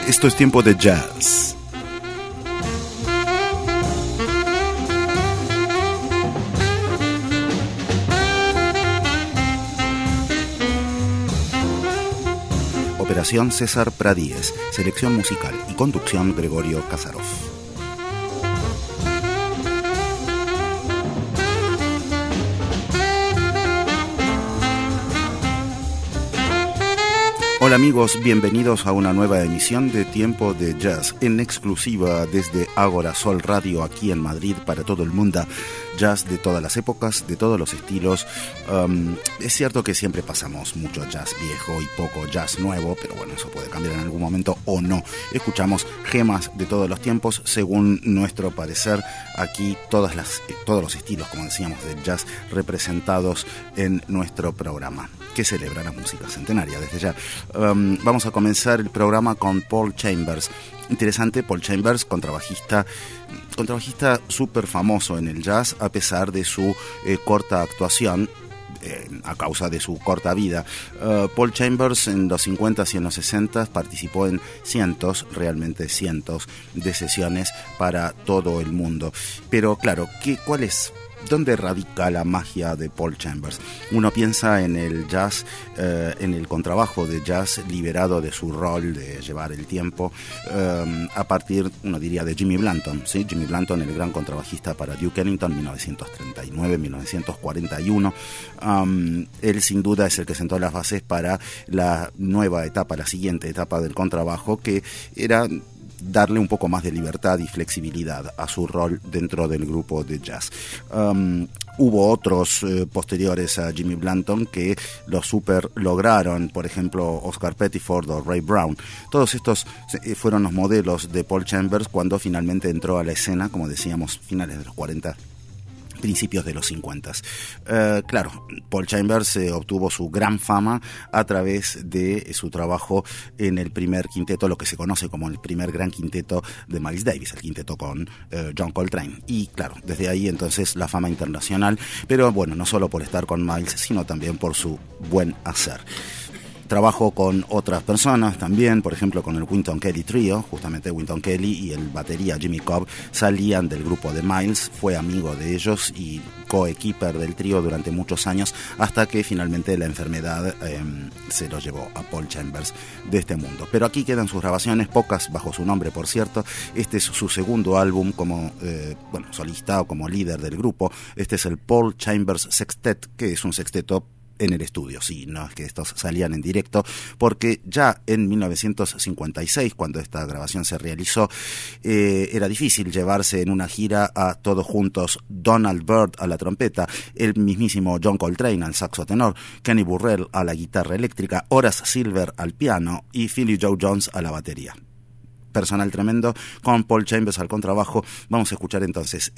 Esto es Tiempo de Jazz. Operación César Pradíez, selección musical y conducción Gregorio Kasarov. Hola amigos, bienvenidos a una nueva emisión de Tiempo de Jazz, en exclusiva desde Ágora Sol Radio aquí en Madrid para todo el mundo. Jazz de todas las épocas, de todos los estilos. Es cierto que siempre pasamos mucho jazz viejo y poco jazz nuevo, pero bueno, eso puede cambiar en algún momento o no. Escuchamos gemas de todos los tiempos, según nuestro parecer. Aquí todos los estilos, como decíamos, del jazz representados en nuestro programa, que celebra la música centenaria desde ya. Vamos a comenzar el programa con Paul Chambers. Interesante, Paul Chambers, contrabajista súper famoso en el jazz, a pesar de su corta actuación, a causa de su corta vida. Paul Chambers en los 50s y en los 60s participó en realmente cientos de sesiones para todo el mundo. Pero claro, ¿dónde radica la magia de Paul Chambers? Uno piensa en el jazz, en el contrabajo de jazz liberado de su rol de llevar el tiempo, a partir, uno diría, de Jimmy Blanton, ¿sí? Jimmy Blanton, el gran contrabajista para Duke Ellington, 1939-1941. Él sin duda es el que sentó las bases para la nueva etapa, la siguiente etapa del contrabajo, que era darle un poco más de libertad y flexibilidad a su rol dentro del grupo de jazz. Hubo otros posteriores a Jimmy Blanton que lo lograron, por ejemplo Oscar Pettiford o Ray Brown. Todos estos fueron los modelos de Paul Chambers cuando finalmente entró a la escena, como decíamos, finales de los 40, principios de los 50. Claro, Paul Chambers obtuvo su gran fama a través de su trabajo en el primer quinteto, lo que se conoce como el primer gran quinteto de Miles Davis, el quinteto con John Coltrane. Y claro, desde ahí entonces la fama internacional, pero bueno, no solo por estar con Miles, sino también por su buen hacer. Trabajó con otras personas también, por ejemplo con el Wynton Kelly Trio. Justamente Wynton Kelly y el batería Jimmy Cobb salían del grupo de Miles, fue amigo de ellos y co-equiper del trío durante muchos años, hasta que finalmente la enfermedad se lo llevó a Paul Chambers de este mundo. Pero aquí quedan sus grabaciones, pocas bajo su nombre, por cierto. Este es su segundo álbum como solista o como líder del grupo. Este es el Paul Chambers Sextet, que es un sexteto en el estudio, sí, no es que estos salían en directo, porque ya en 1956, cuando esta grabación se realizó, era difícil llevarse en una gira a todos juntos Donald Byrd a la trompeta, el mismísimo John Coltrane al saxo tenor, Kenny Burrell a la guitarra eléctrica, Horace Silver al piano y Philly Joe Jones a la batería. Personal tremendo, con Paul Chambers al contrabajo. Vamos a escuchar entonces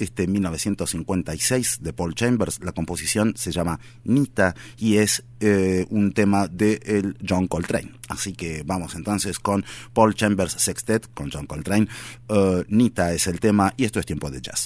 1956 de Paul Chambers. La composición se llama Nita y es un tema de el John Coltrane. Así que vamos entonces con Paul Chambers Sextet con John Coltrane. Nita es el tema y esto es Tiempo de Jazz.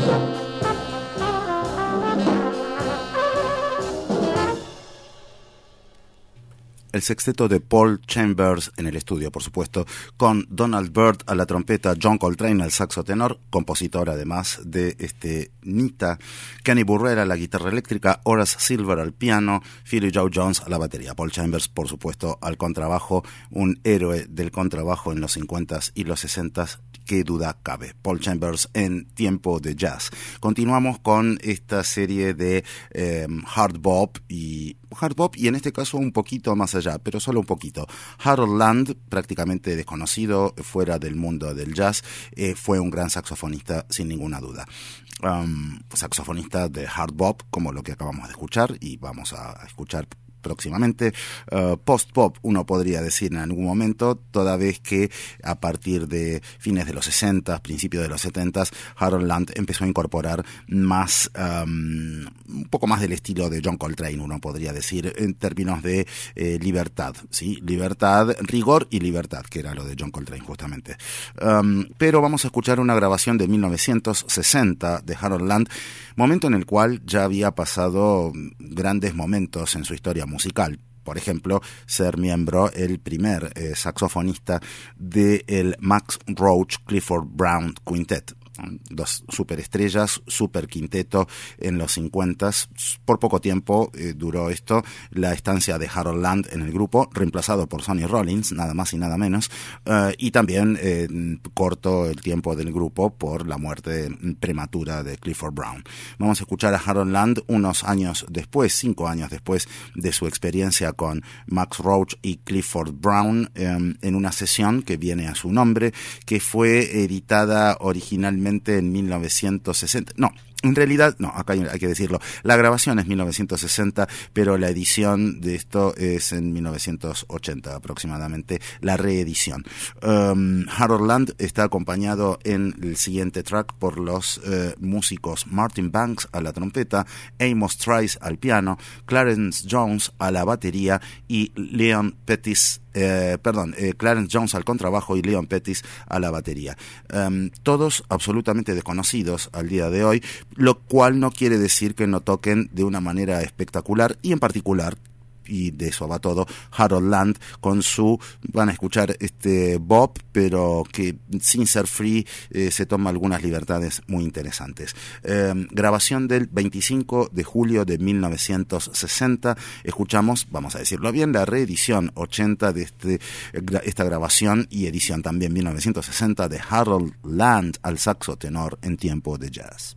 El sexteto de Paul Chambers en el estudio, por supuesto, con Donald Byrd a la trompeta, John Coltrane al saxo tenor, compositor además de Nita, Kenny Burrell a la guitarra eléctrica, Horace Silver al piano, Philly Joe Jones a la batería. Paul Chambers, por supuesto, al contrabajo, un héroe del contrabajo en los 50s y los 60s, qué duda cabe. Paul Chambers en Tiempo de Jazz. Continuamos con esta serie de hard bop y en este caso un poquito más allá, pero solo un poquito. Harold Land, prácticamente desconocido fuera del mundo del jazz, fue un gran saxofonista sin ninguna duda. Saxofonista de hard bop, como lo que acabamos de escuchar y vamos a escuchar próximamente. Post-pop, uno podría decir en algún momento, toda vez que a partir de fines de los 60, principios de los 70, Harold Land empezó a incorporar más, un poco más del estilo de John Coltrane, uno podría decir, en términos de libertad, ¿sí? Libertad, rigor y libertad, que era lo de John Coltrane justamente. Pero vamos a escuchar una grabación de 1960 de Harold Land, momento en el cual ya había pasado grandes momentos en su historia musical. Por ejemplo, ser miembro, el primer saxofonista del Max Roach Clifford Brown Quintet. Dos superestrellas, super quinteto en los 50. Por poco tiempo duró esto, la estancia de Harold Land en el grupo, reemplazado por Sonny Rollins, nada más y nada menos, y también corto el tiempo del grupo por la muerte prematura de Clifford Brown. Vamos a escuchar a Harold Land unos años después, 5 años después de su experiencia con Max Roach y Clifford Brown, en una sesión que viene a su nombre, que fue editada originalmente en 1960. No, en realidad, no, acá hay que decirlo. La grabación es 1960, pero la edición de esto es en 1980 aproximadamente, la reedición. Harold Land está acompañado en el siguiente track por los músicos Martin Banks a la trompeta, Amos Trice al piano, Clarence Jones a la batería y Leon Pettis, Clarence Jones al contrabajo y Leon Pettis a la batería. Todos absolutamente desconocidos al día de hoy, lo cual no quiere decir que no toquen de una manera espectacular, y en particular, y de eso va todo, Harold Land con su, van a escuchar bop, pero que sin ser free se toma algunas libertades muy interesantes. Grabación del 25 de julio de 1960, escuchamos, vamos a decirlo bien, la reedición 80 de esta grabación y edición también 1960 de Harold Land al saxo tenor en Tiempo de Jazz.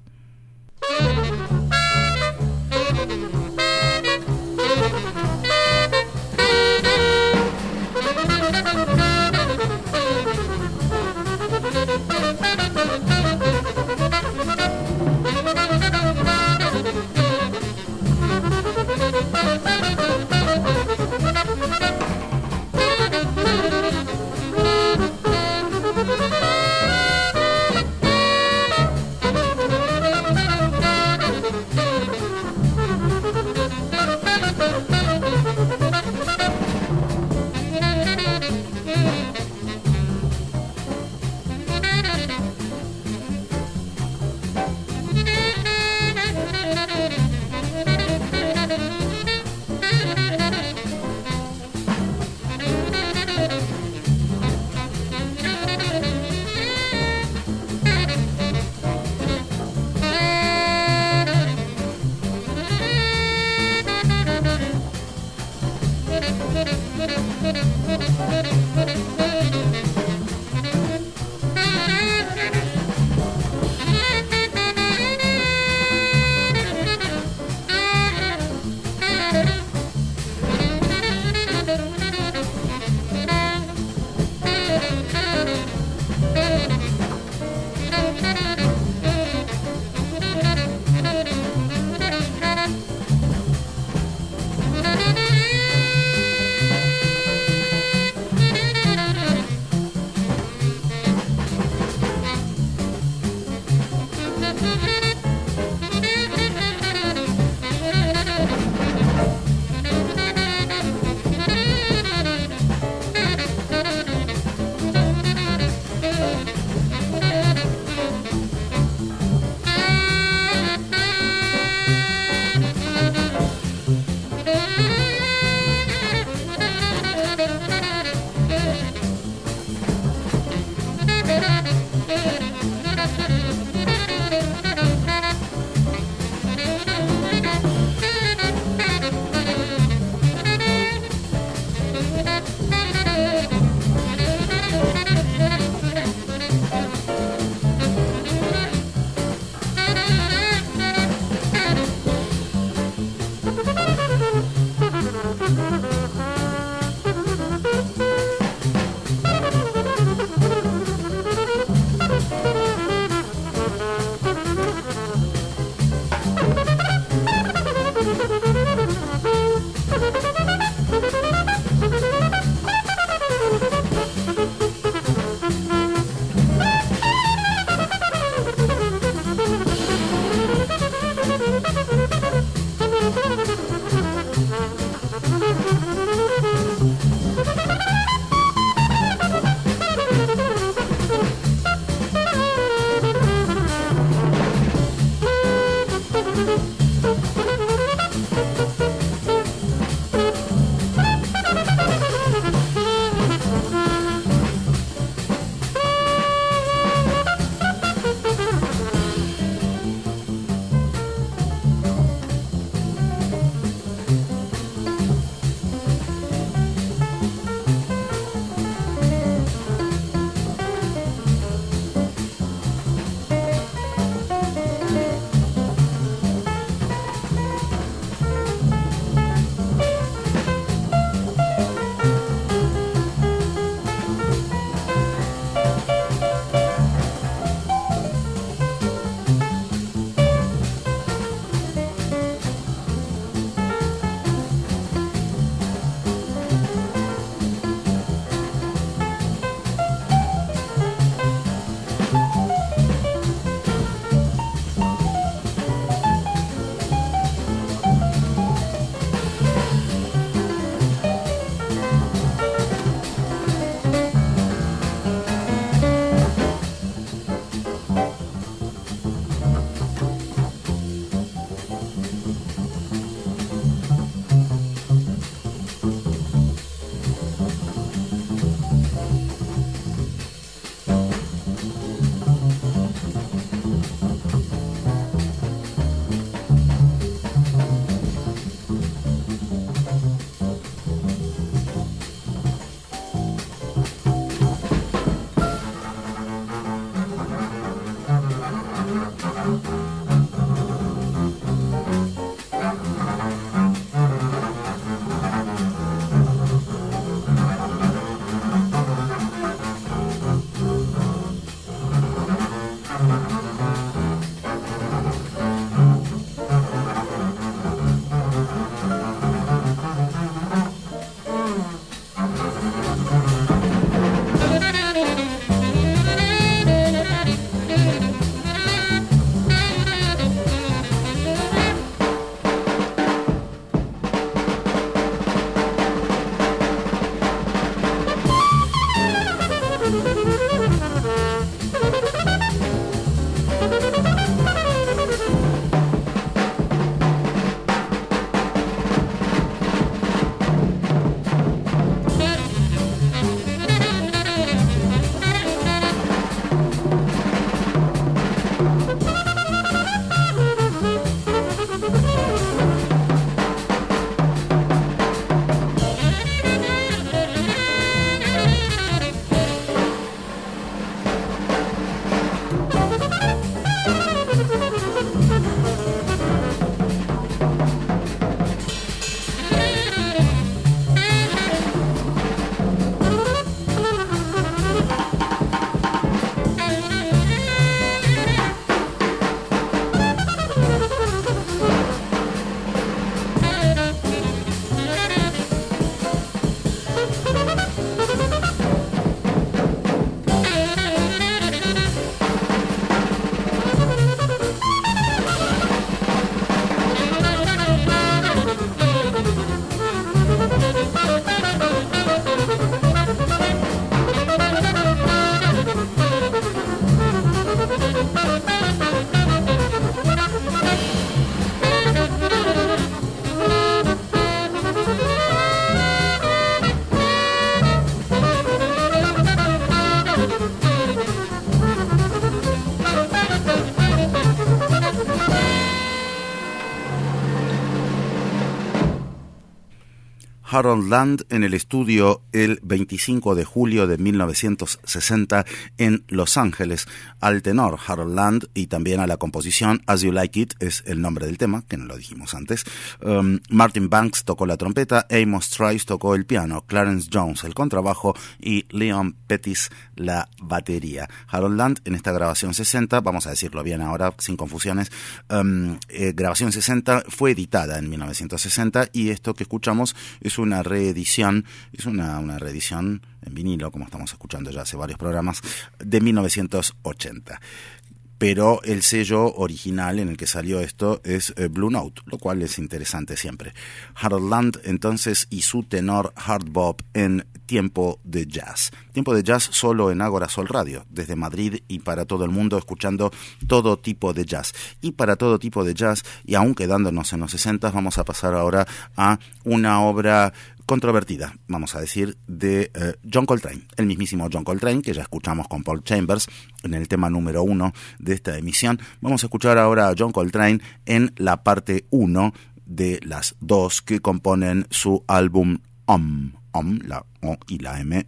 Harold Land en el estudio el 25 de julio de 1960 en Los Ángeles. Al tenor Harold Land y también a la composición As You Like It es el nombre del tema, que no lo dijimos antes. Martin Banks tocó la trompeta, Amos Trice tocó el piano, Clarence Jones el contrabajo y Leon Pettis la batería. Harold Land en esta grabación 60, vamos a decirlo bien ahora sin confusiones, grabación 60 fue editada en 1960 y esto que escuchamos es una reedición, es una reedición en vinilo, como estamos escuchando ya hace varios programas, de 1980. Pero el sello original en el que salió esto es Blue Note, lo cual es interesante siempre. Harold Land entonces y su tenor hard bop en Tiempo de Jazz. Tiempo de Jazz solo en Ágora Sol Radio, desde Madrid y para todo el mundo, escuchando todo tipo de jazz. Y para todo tipo de jazz, y aún quedándonos en los 60, vamos a pasar ahora a una obra controvertida, vamos a decir, de John Coltrane, el mismísimo John Coltrane, que ya escuchamos con Paul Chambers en el tema número 1 de esta emisión. Vamos a escuchar ahora a John Coltrane en la parte 1 de las dos que componen su álbum la O y la M,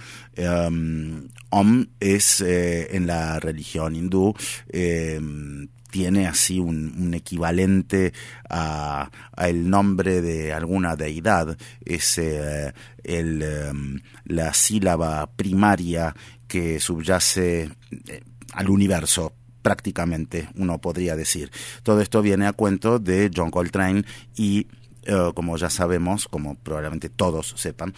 Om es en la religión hindú, tiene así un equivalente a el nombre de alguna deidad, es la sílaba primaria que subyace al universo, prácticamente, uno podría decir. Todo esto viene a cuento de John Coltrane y, como ya sabemos, como probablemente todos sepan,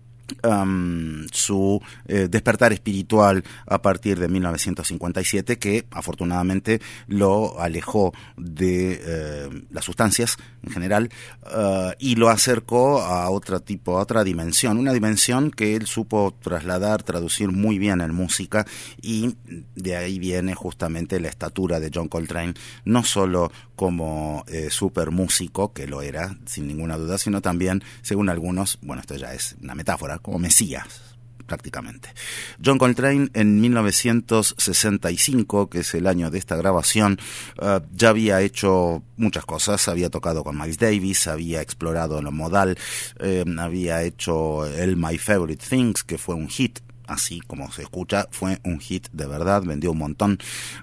su despertar espiritual a partir de 1957, que afortunadamente lo alejó de las sustancias en general y lo acercó a otra dimensión, una dimensión que él supo traducir muy bien en música, y de ahí viene justamente la estatura de John Coltrane, no solo como super músico, que lo era sin ninguna duda, sino también, según algunos, bueno, esto ya es una metáfora, como Mesías, prácticamente. John Coltrane en 1965, que es el año de esta grabación, ya había hecho muchas cosas, había tocado con Miles Davis, había explorado lo modal, había hecho el My Favorite Things, que fue un hit. Así como se escucha, fue un hit de verdad, vendió un montón.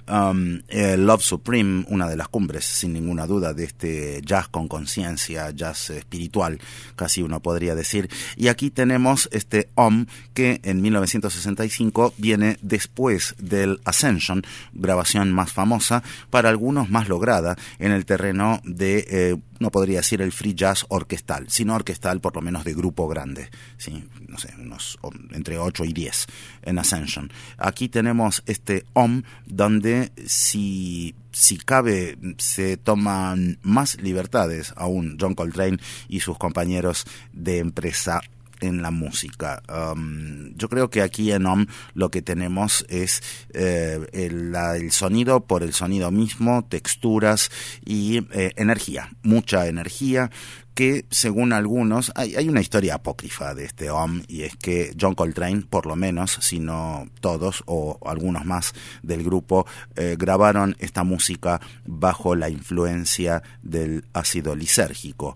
Love Supreme, una de las cumbres, sin ninguna duda, de este jazz con conciencia, jazz espiritual, casi uno podría decir. Y aquí tenemos este Om, que en 1965 viene después del Ascension, grabación más famosa, para algunos más lograda, en el terreno de no podría decir el free jazz orquestal, sino orquestal por lo menos de grupo grande, ¿sí? No sé, unos entre 8 y 10 en Ascension. Aquí tenemos este Om, donde si cabe se toman más libertades aún John Coltrane y sus compañeros de empresa en la música. Yo creo que aquí en Om lo que tenemos es el sonido por el sonido mismo, texturas y energía, mucha energía, que según algunos, hay una historia apócrifa de este Om, y es que John Coltrane, por lo menos, si no todos o algunos más del grupo, grabaron esta música bajo la influencia del ácido lisérgico.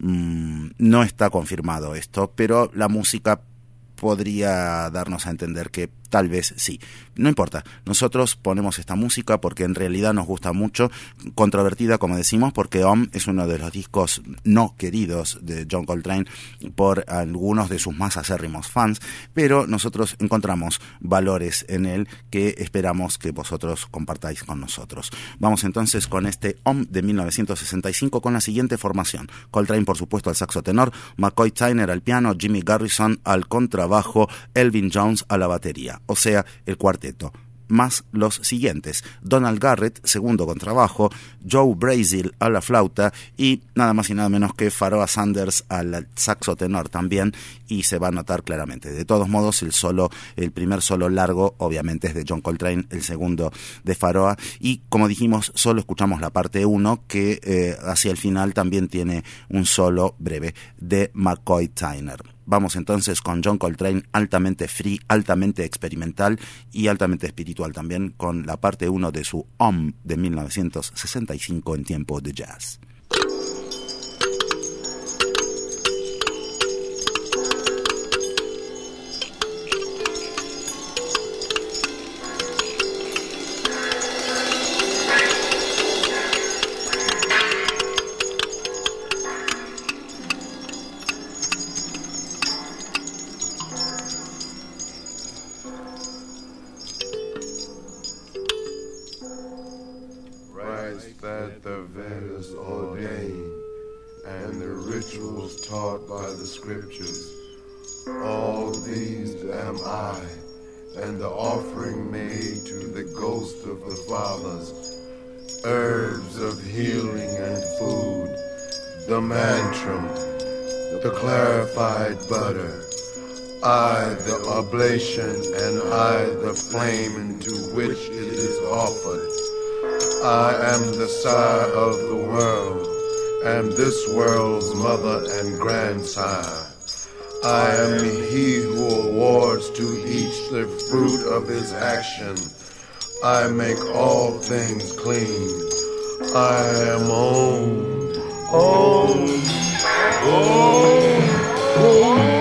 No está confirmado esto, pero la música podría darnos a entender que tal vez sí. No importa, nosotros ponemos esta música porque en realidad nos gusta mucho, controvertida como decimos, porque Om es uno de los discos no queridos de John Coltrane por algunos de sus más acérrimos fans, pero nosotros encontramos valores en él que esperamos que vosotros compartáis con nosotros. Vamos entonces con este Om de 1965 con la siguiente formación: Coltrane, por supuesto, al saxo tenor, McCoy Tyner al piano, Jimmy Garrison al contrabajo, Elvin Jones a la batería, o sea, el cuarteto, más los siguientes: Donald Garrett, segundo contrabajo, Joe Braziel a la flauta y nada más y nada menos que Pharoah Sanders al saxo tenor también, y se va a notar claramente. De todos modos, el primer solo largo obviamente es de John Coltrane, el segundo de Pharoah, y como dijimos, solo escuchamos la parte 1, que hacia el final también tiene un solo breve de McCoy Tyner. Vamos entonces con John Coltrane, altamente free, altamente experimental y altamente espiritual también, con la parte 1 de su Om de 1965 en Tiempo de Jazz. Vedas ordain, and the rituals taught by the scriptures. All these am I, and the offering made to the ghost of the fathers, herbs of healing and food, the mantram, the clarified butter, I the oblation, and I the flame into which it is offered. I am the sire of the world, am this world's mother and grandsire. I am he who awards to each the fruit of his action. I make all things clean. I am Om. Om. Om. Om.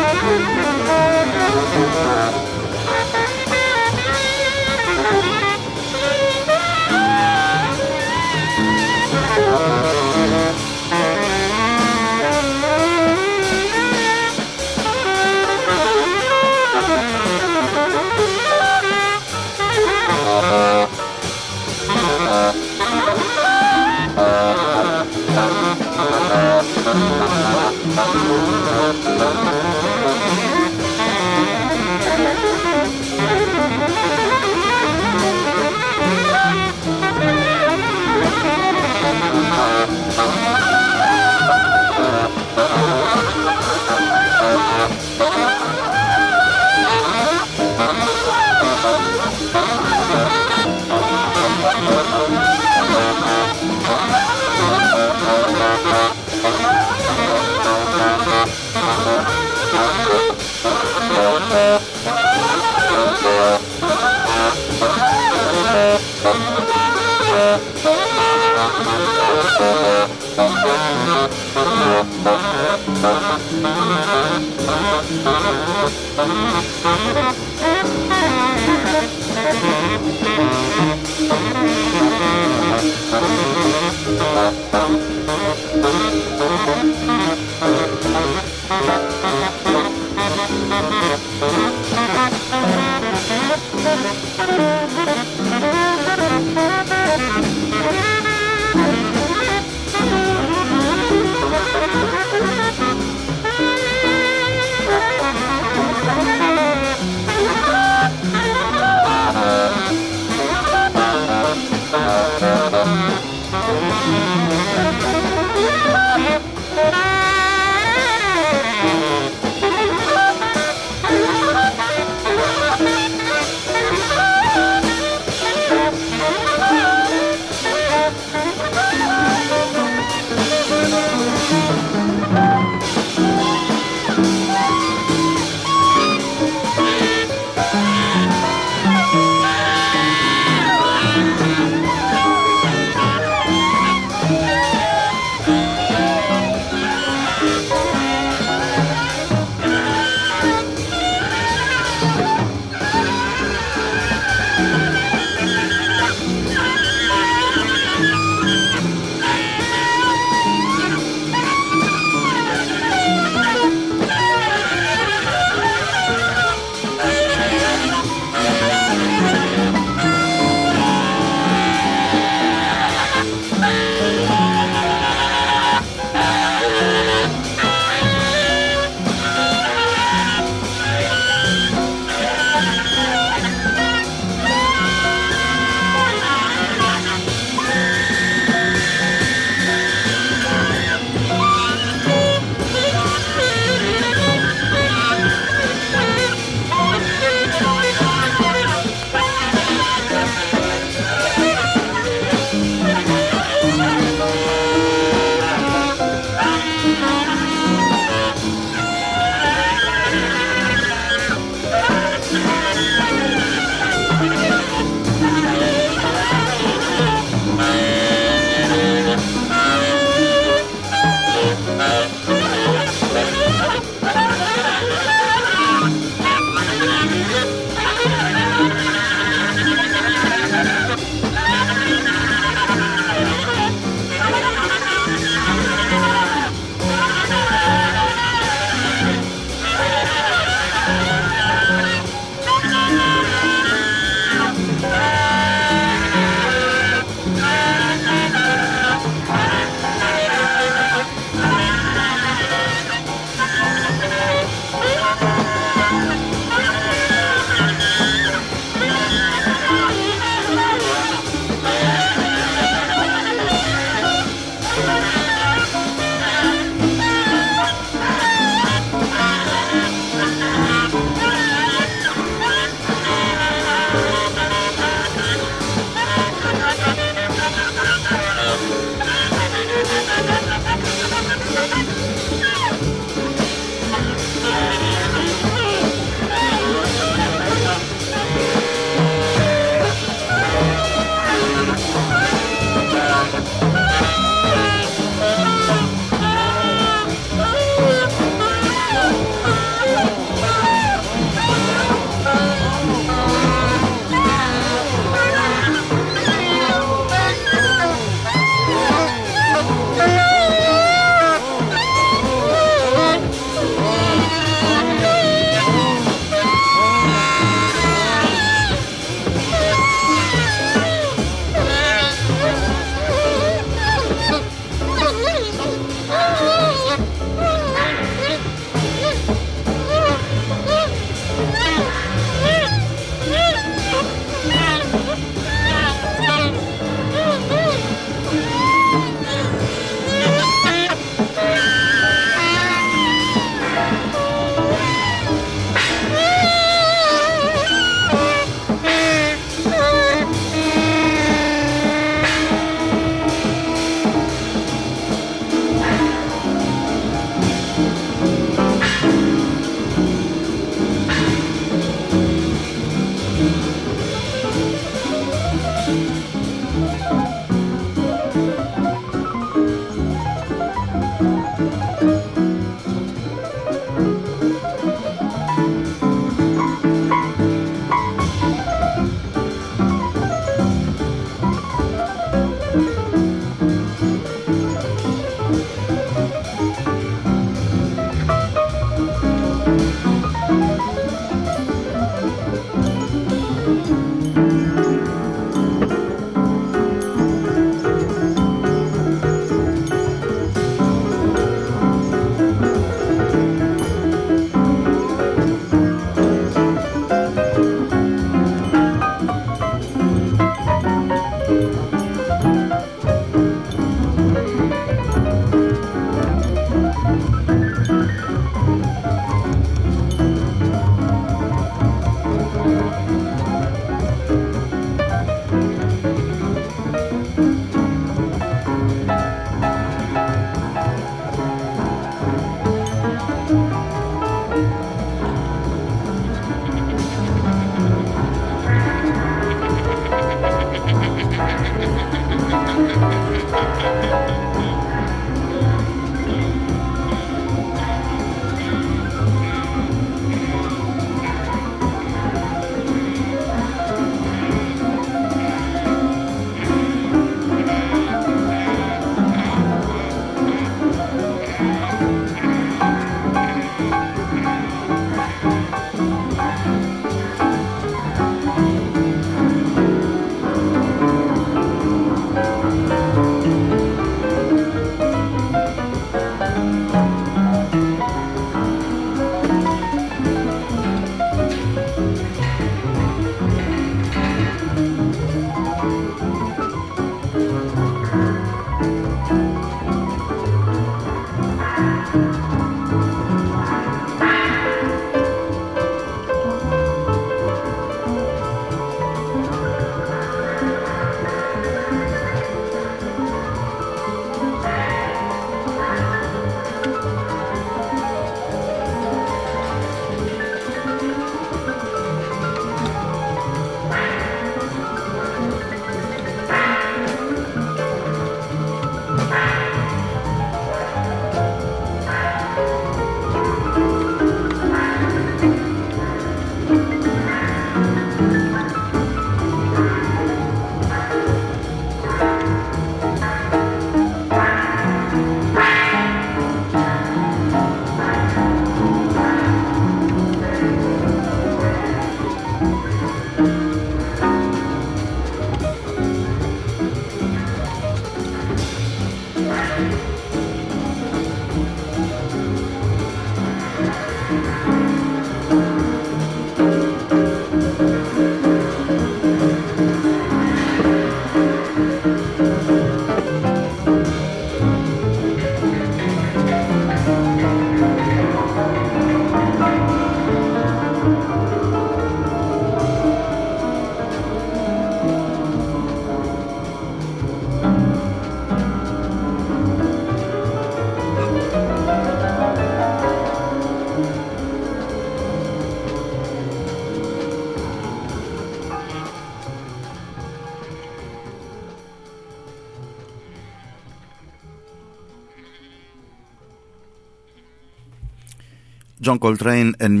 John Coltrane en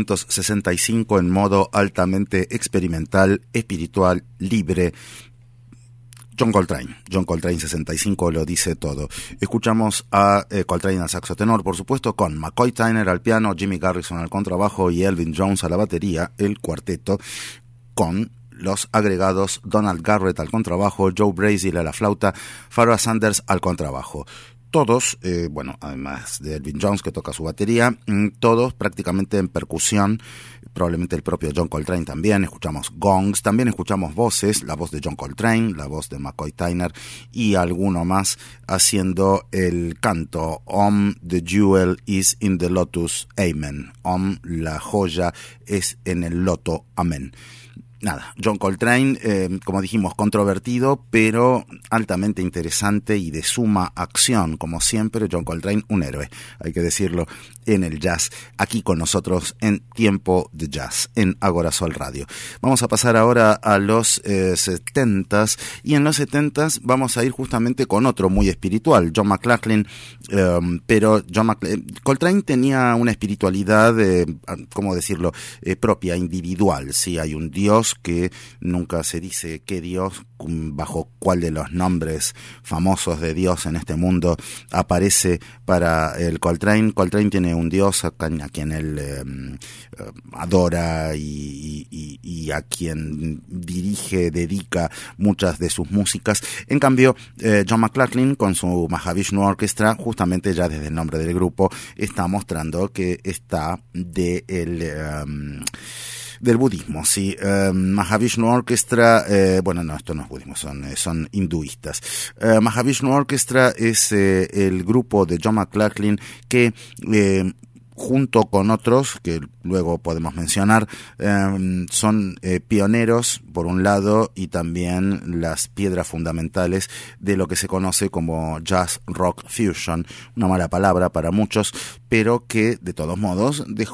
1965 en modo altamente experimental, espiritual, libre. John Coltrane 65 lo dice todo. Escuchamos a Coltrane al saxo tenor, por supuesto, con McCoy Tyner al piano, Jimmy Garrison al contrabajo y Elvin Jones a la batería, el cuarteto, con los agregados Donald Garrett al contrabajo, Joe Braziel a la flauta, Pharoah Sanders al contrabajo. Todos, además de Elvin Jones que toca su batería, todos prácticamente en percusión, probablemente el propio John Coltrane también, escuchamos gongs, también escuchamos voces, la voz de John Coltrane, la voz de McCoy Tyner y alguno más haciendo el canto the jewel is in the lotus, amen, la joya es en el loto, amén. Nada, John Coltrane, como dijimos, controvertido, pero altamente interesante y de suma acción, como siempre. John Coltrane, un héroe, hay que decirlo, en el jazz, aquí con nosotros en Tiempo de Jazz, en Agora Sol Radio. Vamos a pasar ahora a los 70s, y en los 70s vamos a ir justamente con otro muy espiritual, John McLaughlin, pero Coltrane tenía una espiritualidad, ¿cómo decirlo?, propia, individual. Sí, hay un Dios que nunca se dice qué Dios, bajo cuál de los nombres famosos de Dios en este mundo aparece para el Coltrane. Coltrane tiene un Dios a quien él adora y a quien dedica muchas de sus músicas. En cambio, John McLaughlin con su Mahavishnu Orchestra, justamente ya desde el nombre del grupo, está mostrando que está del budismo, sí. Mahavishnu Orchestra, esto no es budismo, son hinduistas. Mahavishnu Orchestra es el grupo de John McLaughlin que junto con otros que luego podemos mencionar, son pioneros por un lado y también las piedras fundamentales de lo que se conoce como jazz rock fusion, una mala palabra para muchos, pero que de todos modos dejó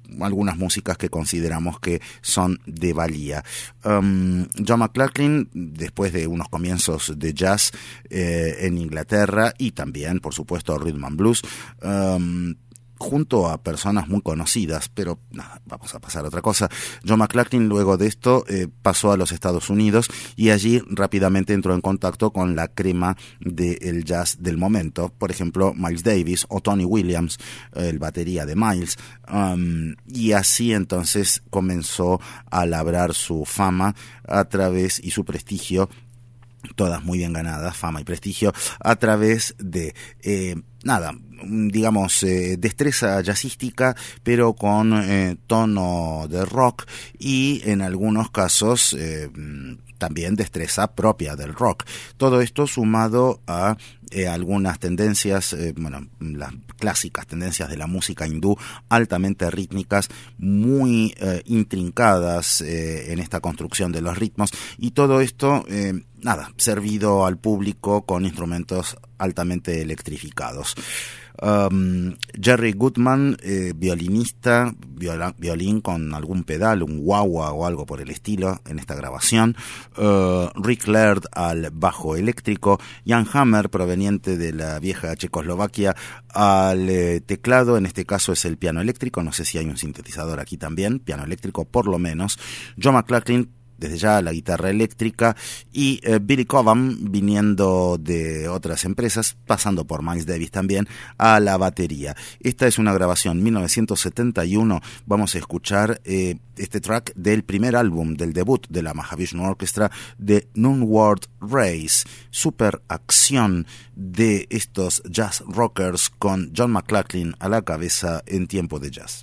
algunas músicas que consideramos que son de valía. John McLaughlin, después de unos comienzos de jazz en Inglaterra y también, por supuesto, rhythm and blues, junto a personas muy conocidas, pero nada, vamos a pasar a otra cosa. John McLaughlin luego de esto pasó a los Estados Unidos y allí rápidamente entró en contacto con la crema del jazz del momento, por ejemplo Miles Davis o Tony Williams, el batería de Miles, y así entonces comenzó a labrar su fama a través y su prestigio, todas muy bien ganadas, fama y prestigio, a través de digamos, destreza jazzística, pero con tono de rock y en algunos casos también destreza propia del rock. Todo esto sumado a algunas tendencias, las clásicas tendencias de la música hindú, altamente rítmicas, muy intrincadas en esta construcción de los ritmos, y todo esto, servido al público con instrumentos altamente electrificados. Jerry Goodman, violinista, violín con algún pedal, un wah-wah o algo por el estilo en esta grabación. Rick Laird al bajo eléctrico. Jan Hammer, proveniente de la vieja Checoslovaquia, al teclado, en este caso es el piano eléctrico, no sé si hay un sintetizador aquí también, piano eléctrico por lo menos. John McLaughlin, desde ya la guitarra eléctrica, y Billy Cobham, viniendo de otras empresas, pasando por Miles Davis también, a la batería. Esta es una grabación 1971, vamos a escuchar este track del primer álbum, del debut de la Mahavishnu Orchestra, de Noonward Race, super acción de estos jazz rockers con John McLaughlin a la cabeza en tiempo de jazz.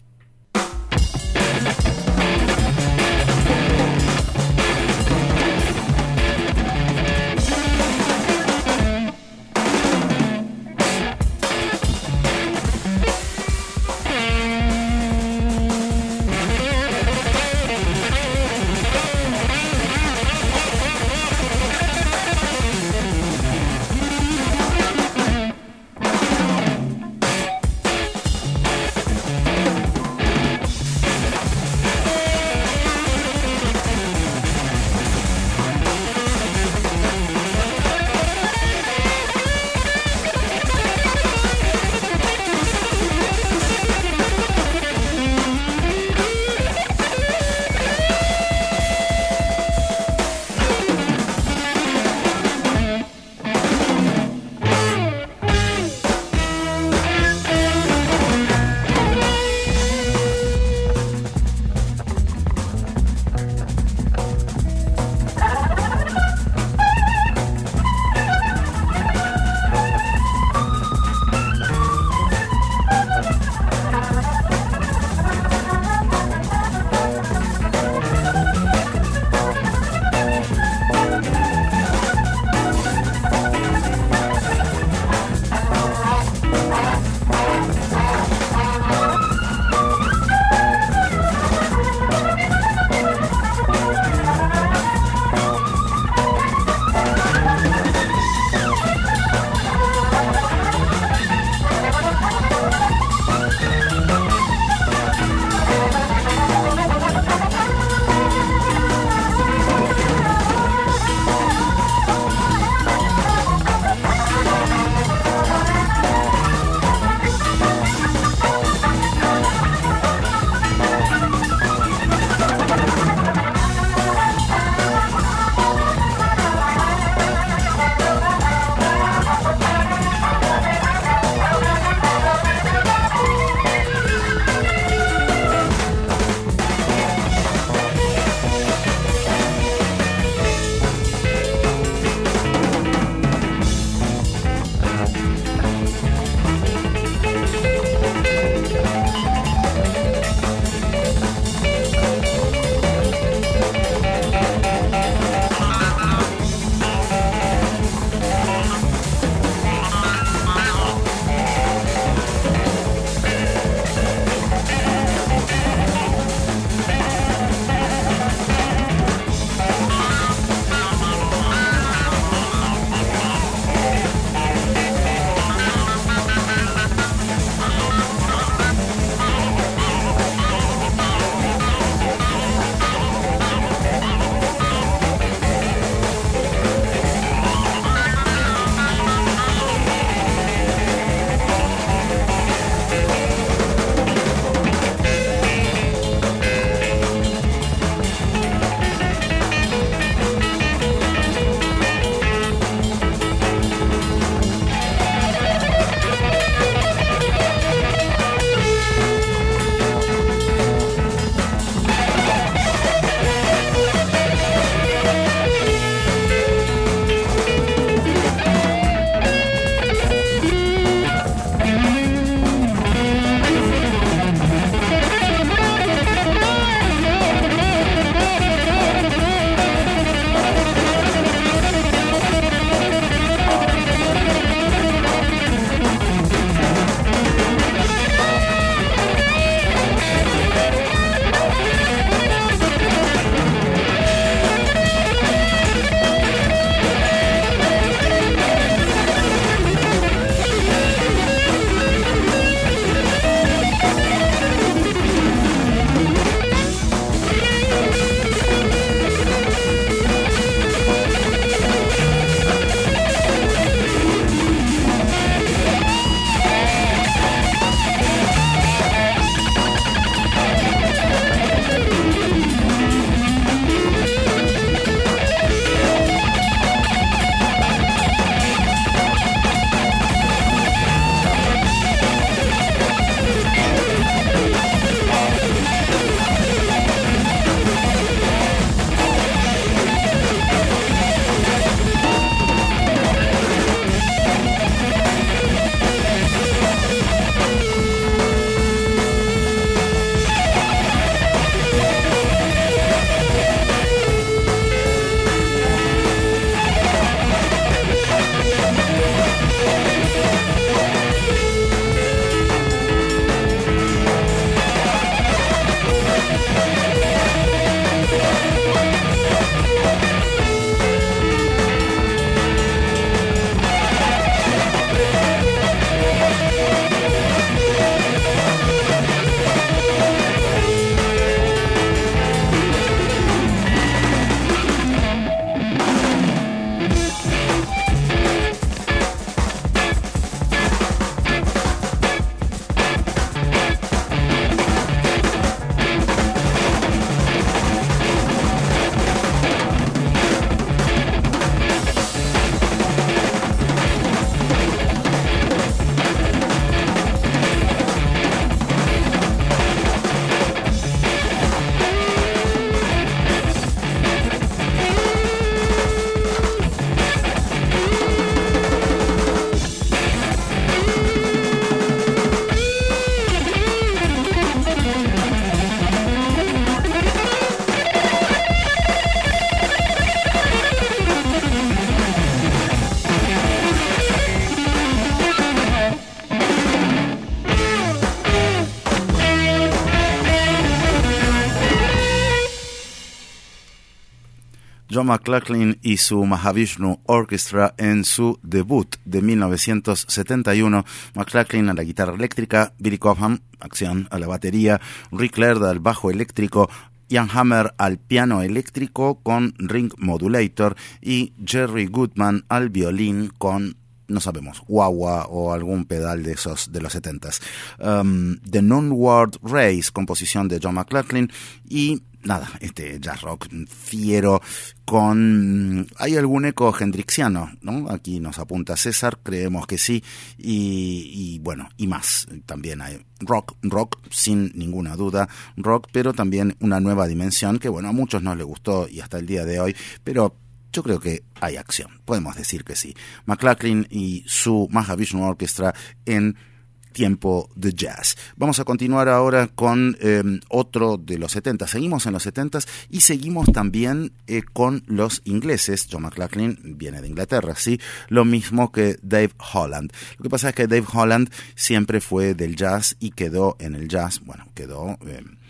John McLaughlin y su Mahavishnu Orchestra en su debut de 1971. McLaughlin a la guitarra eléctrica, Billy Cobham, acción, a la batería, Rick Laird al bajo eléctrico, Ian Hammer al piano eléctrico con ring modulator y Jerry Goodman al violín con, no sabemos, guagua o algún pedal de esos de los 70s. The Noonward Race, composición de John McLaughlin, y nada, jazz rock fiero con... ¿Hay algún eco hendrixiano, no? Aquí nos apunta César, creemos que sí, y bueno, y más. También hay rock sin ninguna duda, rock, pero también una nueva dimensión que, bueno, a muchos no les gustó y hasta el día de hoy, pero yo creo que hay acción, podemos decir que sí. McLaughlin y su Mahavishnu Orchestra en tiempo de jazz. Vamos a continuar ahora con otro de los 70. Seguimos en los 70 y seguimos también con los ingleses. John McLaughlin viene de Inglaterra, ¿sí? Lo mismo que Dave Holland. Lo que pasa es que Dave Holland siempre fue del jazz y quedó en el jazz. Bueno, quedó...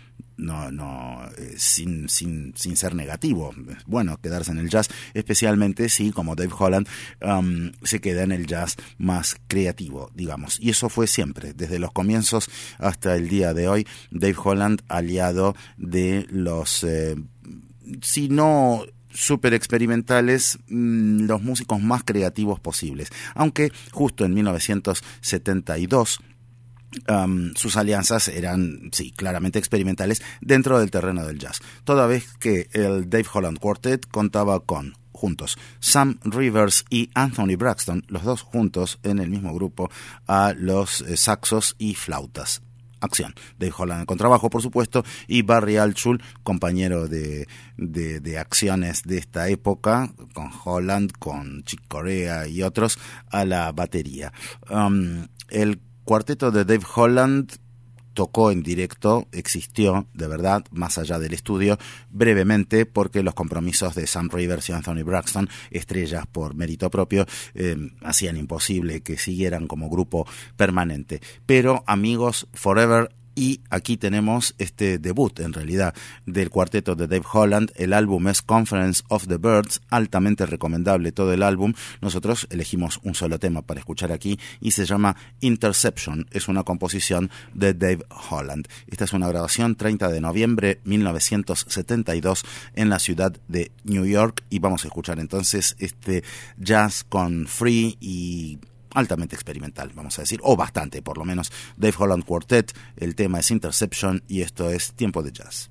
sin ser negativo. Bueno, quedarse en el jazz, especialmente si, como Dave Holland, se queda en el jazz más creativo, digamos. Y eso fue siempre, desde los comienzos hasta el día de hoy. Dave Holland, aliado de los, si no súper experimentales, los músicos más creativos posibles. Aunque justo en 1972, sus alianzas eran, sí, claramente experimentales dentro del terreno del jazz. Toda vez que el Dave Holland Quartet contaba con, juntos, Sam Rivers y Anthony Braxton, los dos juntos en el mismo grupo, a los saxos y flautas. Acción. Dave Holland en contrabajo, por supuesto, y Barry Altschul, compañero de acciones de esta época, con Holland, con Chick Corea y otros, a la batería. El cuarteto de Dave Holland tocó en directo, existió de verdad, más allá del estudio, brevemente, porque los compromisos de Sam Rivers y Anthony Braxton, estrellas por mérito propio, hacían imposible que siguieran como grupo permanente. Pero amigos forever. Y aquí tenemos este debut, en realidad, del cuarteto de Dave Holland. El álbum es Conference of the Birds, altamente recomendable todo el álbum. Nosotros elegimos un solo tema para escuchar aquí y se llama Interception. Es una composición de Dave Holland. Esta es una grabación 30 de noviembre 1972 en la ciudad de New York, y vamos a escuchar entonces este jazz con free y altamente experimental, vamos a decir, o bastante por lo menos. Dave Holland Quartet, el tema es Interception y esto es Tiempo de Jazz.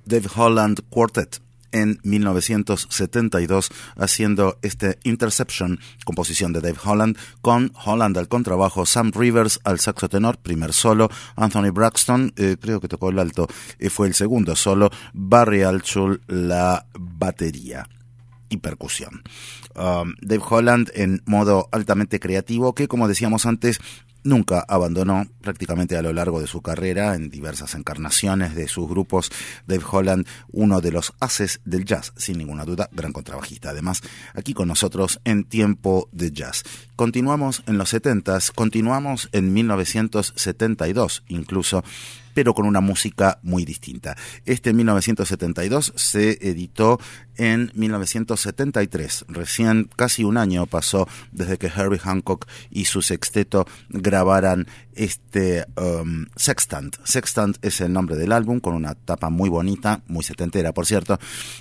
Dave Holland Quartet en 1972, haciendo este Interception, composición de Dave Holland, con Holland al contrabajo, Sam Rivers al saxo tenor, primer solo, Anthony Braxton, creo que tocó el alto, fue el segundo solo, Barry Altschul la batería y percusión. Dave Holland en modo altamente creativo, que como decíamos antes, nunca abandonó prácticamente a lo largo de su carrera en diversas encarnaciones de sus grupos. Dave Holland, uno de los haces del jazz, sin ninguna duda, gran contrabajista. Además, aquí con nosotros en Tiempo de Jazz. Continuamos en los 70s, continuamos en 1972 incluso, pero con una música muy distinta. Este 1972 se editó en 1973. Recién casi un año pasó desde que Herbie Hancock y su sexteto grabaran este Sextant. Sextant es el nombre del álbum, con una tapa muy bonita, muy setentera, por cierto.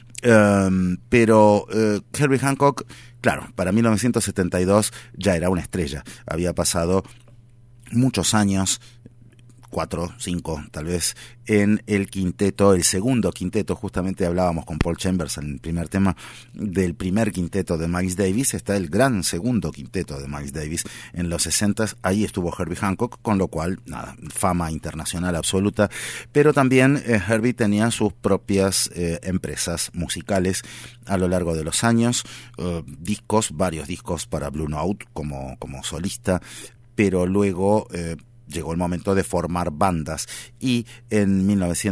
Pero Herbie Hancock, claro, para 1972 ya era una estrella. Había pasado muchos años, 4, 5 tal vez, en el quinteto, el segundo quinteto. Justamente hablábamos con Paul Chambers en el primer tema del primer quinteto de Miles Davis. Está el gran segundo quinteto de Miles Davis en los 60s. Ahí estuvo Herbie Hancock, con lo cual, nada, fama internacional absoluta. Pero también Herbie tenía sus propias empresas musicales a lo largo de los años, varios discos para Blue Note como solista, pero luego llegó el momento de formar bandas, y en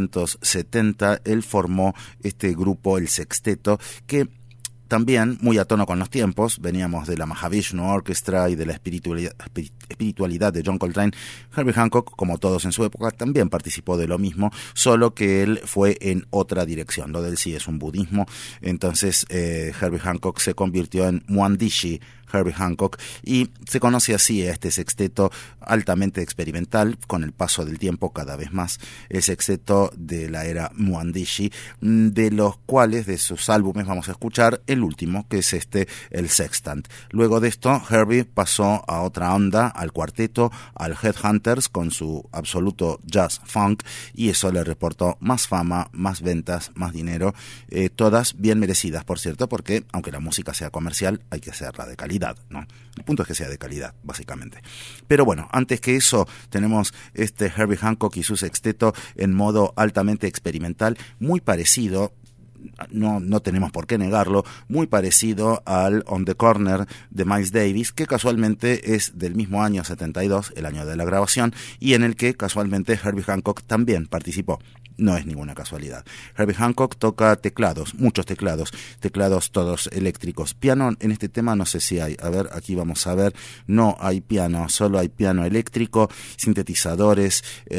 1970 él formó este grupo, el Sexteto, que también muy a tono con los tiempos. Veníamos de la Mahavishnu Orchestra y de la espiritualidad de John Coltrane. Herbie Hancock, como todos en su época, también participó de lo mismo, solo que él fue en otra dirección. Lo del sí es un budismo. Entonces Herbie Hancock se convirtió en Muhandishi Herbie Hancock, y se conoce así a este sexteto altamente experimental, con el paso del tiempo cada vez más, el sexteto de la era Muhandishi, de los cuales, de sus álbumes, vamos a escuchar el último, que es el Sextant. Luego de esto, Herbie pasó a otra onda, al cuarteto, al Headhunters, con su absoluto jazz funk, y eso le reportó más fama, más ventas, más dinero, todas bien merecidas, por cierto, porque aunque la música sea comercial, hay que hacerla de calidad, ¿no? El punto es que sea de calidad, básicamente. Pero bueno, antes que eso, tenemos Herbie Hancock y su sexteto en modo altamente experimental, muy parecido, no tenemos por qué negarlo, muy parecido al On the Corner de Miles Davis, que casualmente es del mismo año 72, el año de la grabación, y en el que casualmente Herbie Hancock también participó. No es ninguna casualidad. Herbie Hancock toca teclados, muchos teclados todos eléctricos. Piano en este tema no sé si hay. A ver, aquí vamos a ver. No hay piano, solo hay piano eléctrico, sintetizadores,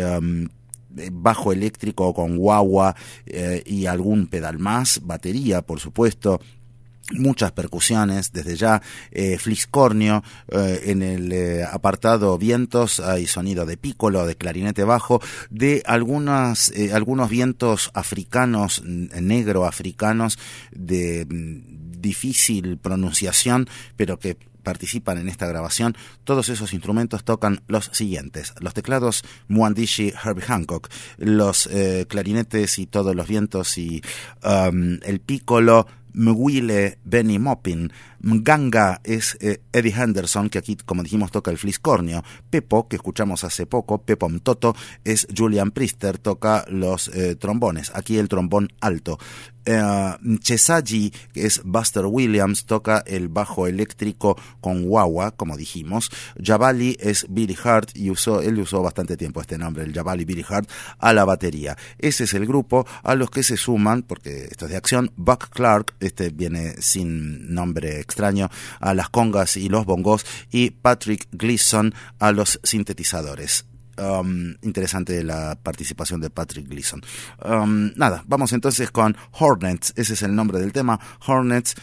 bajo eléctrico con guagua y algún pedal más, batería, por supuesto. Muchas percusiones, desde ya, fliscornio, en el apartado vientos hay sonido de pícolo, de clarinete bajo, de algunos vientos africanos, negro-africanos, de difícil pronunciación, pero que participan en esta grabación. Todos esos instrumentos tocan los siguientes: los teclados Muhandishi Herbie Hancock, los clarinetes y todos los vientos y el pícolo Mwile Benny Maupin. Mganga es Eddie Henderson, que aquí, como dijimos, toca el fliscornio. Pepo, que escuchamos hace poco, Pepo Mtoto, es Julian Priester, toca los trombones, aquí el trombón alto. Chesaji, que es Buster Williams, toca el bajo eléctrico con guagua, como dijimos. Jabali es Billy Hart, y él usó bastante tiempo este nombre, el Jabali Billy Hart, a la batería. Ese es el grupo a los que se suman, porque esto es de acción, Buck Clark, viene sin nombre extraño, a las congas y los bongos, y Patrick Gleason a los sintetizadores. Interesante la participación de Patrick Gleason. Nada, vamos entonces con Hornets. Ese es el nombre del tema. Hornets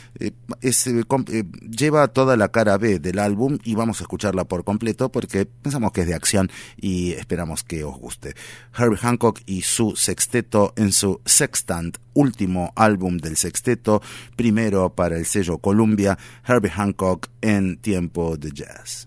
lleva toda la cara B del álbum, y vamos a escucharla por completo porque pensamos que es de acción y esperamos que os guste. Herbie Hancock y su sexteto en su Sextant, último álbum del sexteto, primero para el sello Columbia. Herbie Hancock en Tiempo de Jazz.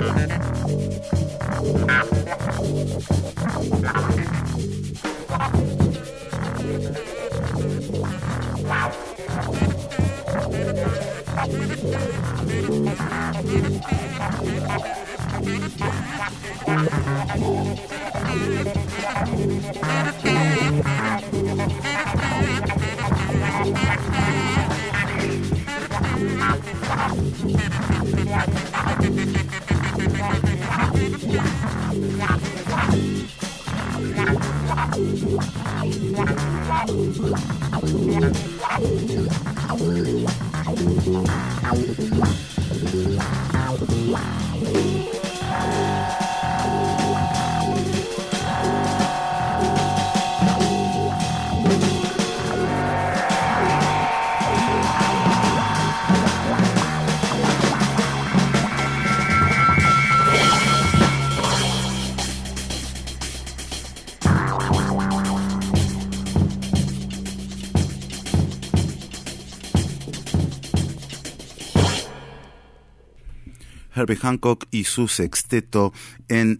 Herbie Hancock y su sexteto en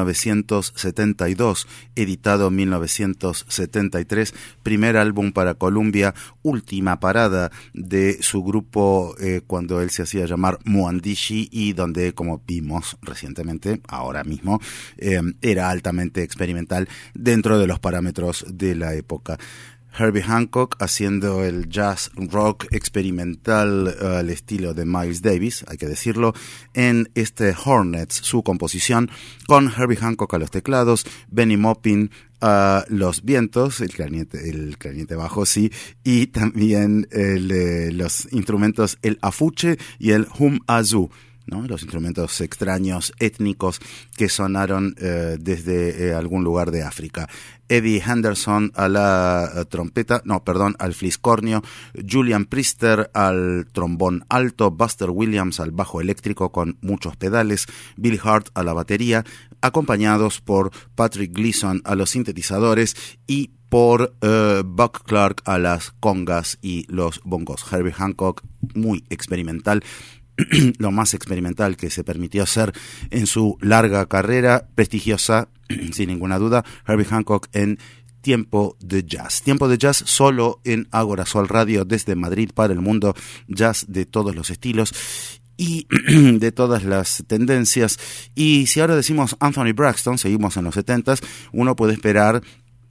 1972, editado en 1973, primer álbum para Columbia, última parada de su grupo cuando él se hacía llamar Mwandishi, y donde, como vimos recientemente, ahora mismo, era altamente experimental dentro de los parámetros de la época. Herbie Hancock haciendo el jazz rock experimental al estilo de Miles Davis, hay que decirlo, en este Hornets, su composición, con Herbie Hancock a los teclados, Benny Maupin a los vientos, el clarinete bajo, sí, y también los instrumentos, el afuche y el hum azu, ¿no? Los instrumentos extraños étnicos que sonaron desde algún lugar de África. Eddie Henderson a la al fliscornio, Julian Priester al trombón alto, Buster Williams al bajo eléctrico con muchos pedales, Bill Hart a la batería, acompañados por Patrick Gleason a los sintetizadores y por Buck Clark a las congas y los bongos. Herbie Hancock, muy experimental, lo más experimental que se permitió hacer en su larga carrera, prestigiosa, sin ninguna duda, Herbie Hancock en Tiempo de Jazz. Tiempo de Jazz solo en Agora Sol Radio desde Madrid para el mundo, jazz de todos los estilos y de todas las tendencias. Y si ahora decimos Anthony Braxton, seguimos en los 70s, uno puede esperar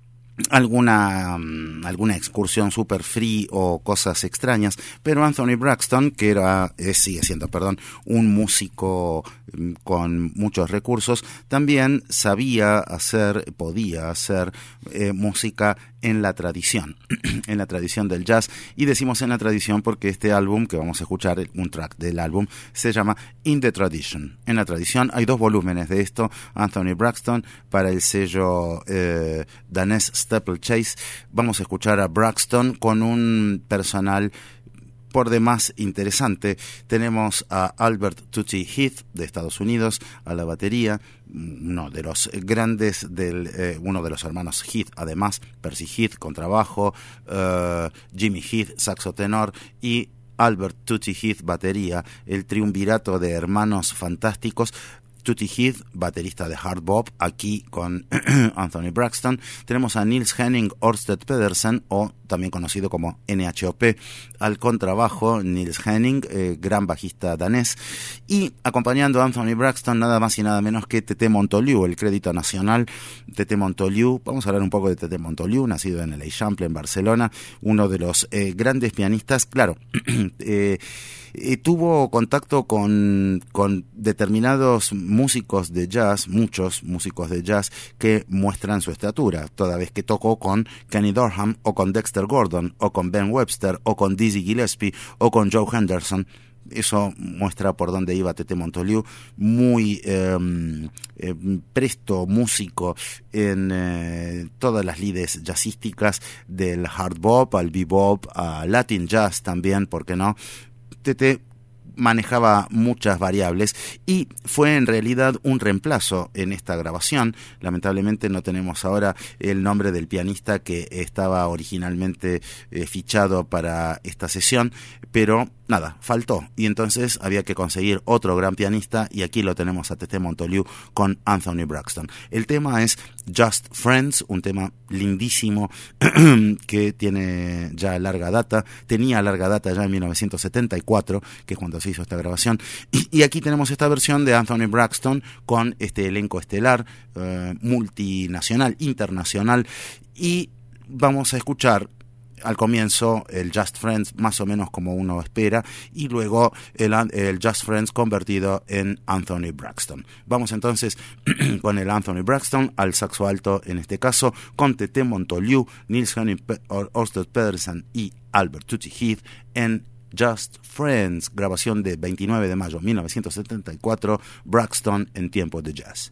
alguna excursión super free o cosas extrañas, pero Anthony Braxton, que sigue siendo, un músico con muchos recursos, también podía hacer música en la tradición del jazz, y decimos en la tradición porque este álbum que vamos a escuchar, un track del álbum, se llama In the Tradition. En la tradición hay 2 volúmenes de esto, Anthony Braxton, para el sello danés Steeplechase. Vamos a escuchar a Braxton con un personal por demás interesante. Tenemos a Albert Tutti Heath de Estados Unidos a la batería, uno de los grandes uno de los hermanos Heath, además, Percy Heath contrabajo, Jimmy Heath saxo tenor y Albert Tutti Heath batería, el triunvirato de hermanos fantásticos. Tutti Heath, baterista de hard bop, aquí con Anthony Braxton. Tenemos a Niels Henning Ørsted Pedersen, o también conocido como NHOP, al contrabajo. Niels Henning, gran bajista danés, y acompañando a Anthony Braxton nada más y nada menos que Tete Montoliu, el crédito nacional. Tete Montoliu, vamos a hablar un poco de Tete Montoliu, nacido en el Eixample en Barcelona, uno de los grandes pianistas, claro. Tuvo contacto con determinados músicos de jazz, muchos músicos de jazz que muestran su estatura, toda vez que tocó con Kenny Dorham o con Dexter Gordon o con Ben Webster o con Dizzy Gillespie o con Joe Henderson. Eso muestra por dónde iba Tete Montoliu, muy presto músico en todas las lides jazzísticas, del hard bop al bebop a Latin jazz también, ¿por qué no? Tete manejaba muchas variables y fue en realidad un reemplazo en esta grabación. Lamentablemente no tenemos ahora el nombre del pianista que estaba originalmente fichado para esta sesión, pero nada, faltó, y entonces había que conseguir otro gran pianista, y aquí lo tenemos a Tete Montoliu con Anthony Braxton. El tema es Just Friends, un tema lindísimo que tiene ya larga data, tenía larga data ya en 1974, que es cuando se hizo esta grabación, y aquí tenemos esta versión de Anthony Braxton con este elenco estelar, multinacional, internacional, y vamos a escuchar al comienzo el Just Friends más o menos como uno espera, y luego el Just Friends convertido en Anthony Braxton. Vamos entonces con el Anthony Braxton al saxo alto, en este caso con Tete Montoliu, Niels Henning Ørsted Pedersen y Albert Tutti Heath en Just Friends, grabación de 29 de mayo de 1974, Braxton en tiempo de jazz.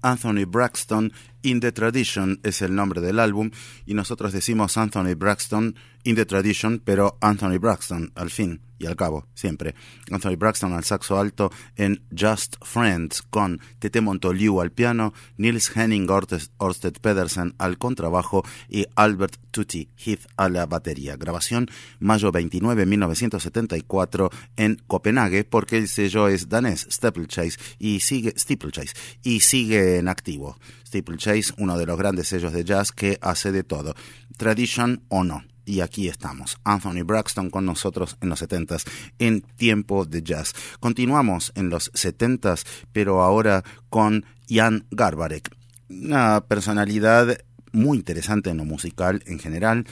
Anthony Braxton, In the Tradition es el nombre del álbum, y nosotros decimos Anthony Braxton, In the Tradition, pero Anthony Braxton, al fin y al cabo, siempre. Anthony Braxton al saxo alto en Just Friends, con Tete Montoliu al piano, Niels Henning Ørsted Pedersen al contrabajo y Albert Tutti Heath a la batería. Grabación mayo 29, 1974 en Copenhague, porque el sello es danés, Steeplechase, y sigue en activo. Steeplechase, uno de los grandes sellos de jazz que hace de todo, tradition o no. Y aquí estamos, Anthony Braxton con nosotros en los 70s, en Tiempo de Jazz. Continuamos en los 70s, pero ahora con Jan Garbarek, una personalidad muy interesante en lo musical en general,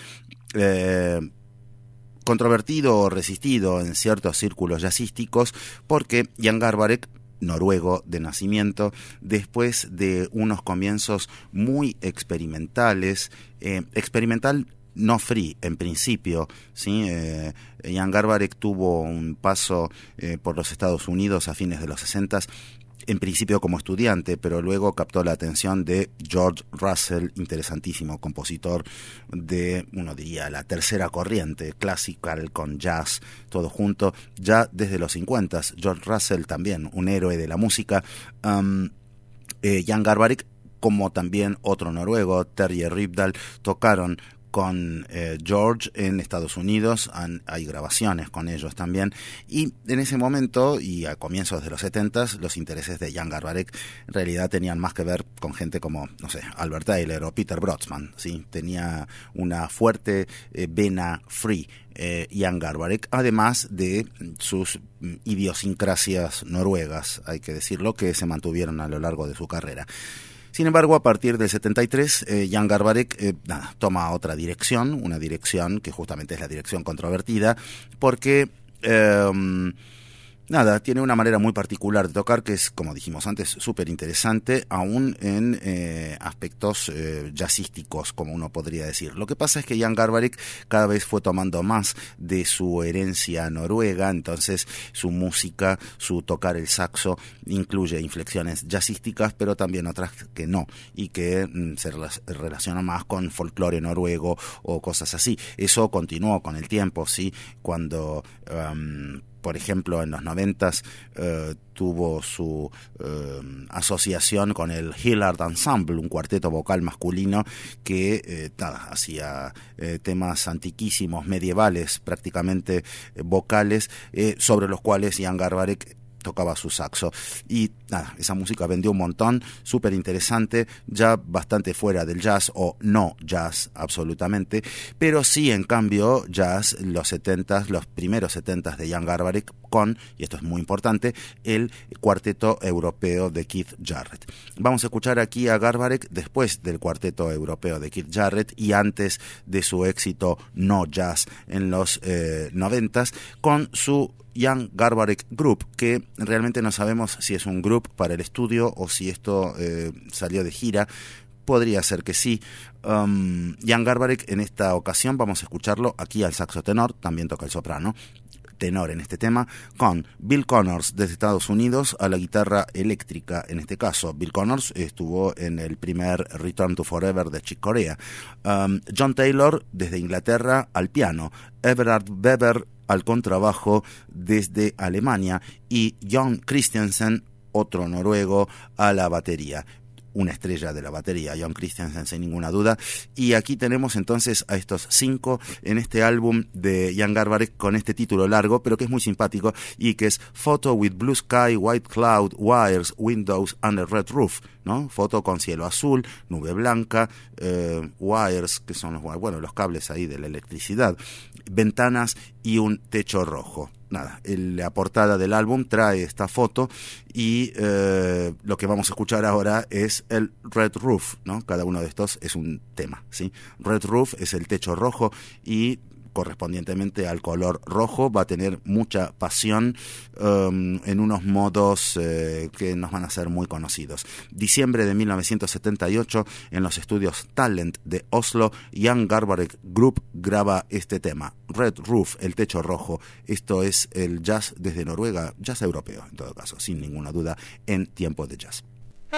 controvertido o resistido en ciertos círculos jazzísticos, porque Jan Garbarek, noruego de nacimiento, después de unos comienzos muy experimental no free en principio, ¿sí? Jan Garbarek tuvo un paso por los Estados Unidos a fines de los 60s, en principio como estudiante, pero luego captó la atención de George Russell, interesantísimo compositor de, uno diría, la tercera corriente, classical con jazz, todo junto, ya desde los 50s. George Russell también, un héroe de la música. Jan Garbarek, como también otro noruego, Terje Rypdal, tocaron con George en Estados Unidos, hay grabaciones con ellos también, y en ese momento y a comienzos de los 70s los intereses de Jan Garbarek en realidad tenían más que ver con gente como, no sé, Albert Tyler o Peter Brodsman, ¿sí? Tenía una fuerte vena free Jan Garbarek, además de sus idiosincrasias noruegas, hay que decirlo, que se mantuvieron a lo largo de su carrera. Sin embargo, a partir del 73, Jan Garbarek toma otra dirección, una dirección que justamente es la dirección controvertida, porque tiene una manera muy particular de tocar que es, como dijimos antes, súper interesante, aún en aspectos jazzísticos, como uno podría decir. Lo que pasa es que Jan Garbarek cada vez fue tomando más de su herencia noruega, entonces su música, su tocar el saxo, incluye inflexiones jazzísticas, pero también otras que no, y que se relacionan más con folclore noruego o cosas así. Eso continuó con el tiempo, ¿sí? Cuando por ejemplo, en los 90s tuvo su asociación con el Hillard Ensemble, un cuarteto vocal masculino que hacía temas antiquísimos, medievales, prácticamente vocales, sobre los cuales Jan Garbarek tocaba su saxo. Y esa música vendió un montón, súper interesante, ya bastante fuera del jazz, o no jazz absolutamente, pero sí, en cambio, jazz, los 70s, los primeros 70s de Jan Garbarek, con, y esto es muy importante, el cuarteto europeo de Keith Jarrett. Vamos a escuchar aquí a Garbarek después del cuarteto europeo de Keith Jarrett y antes de su éxito no jazz en los 90s, con su Jan Garbarek Group, que realmente no sabemos si es un group para el estudio o si esto salió de gira. Podría ser que sí. Jan Garbarek, en esta ocasión vamos a escucharlo aquí al saxo tenor, también toca el soprano, tenor en este tema, con Bill Connors desde Estados Unidos a la guitarra eléctrica. En este caso, Bill Connors estuvo en el primer Return to Forever de Chick Corea. John Taylor desde Inglaterra al piano, Everard Weber al contrabajo desde Alemania y Jon Christiansen, otro noruego, a la batería. Una estrella de la batería, Jon Christiansen, sin ninguna duda. Y aquí tenemos entonces a estos 5 en este álbum de Jan Garbarek con este título largo, pero que es muy simpático, y que es Photo with Blue Sky, White Cloud, Wires, Windows and a Red Roof, ¿no? Foto con cielo azul, nube blanca, wires, que son los cables ahí de la electricidad, ventanas y un techo rojo. La portada del álbum trae esta foto y lo que vamos a escuchar ahora es el Red Roof, ¿no? Cada uno de estos es un tema, ¿sí? Red Roof es el techo rojo y correspondientemente al color rojo va a tener mucha pasión en unos modos que nos van a ser muy conocidos. Diciembre de 1978, en los estudios Talent de Oslo, Jan Garbarek Group graba este tema, Red Roof, el techo rojo. Esto es el jazz desde Noruega, jazz europeo en todo caso, sin ninguna duda, en Tiempo de Jazz.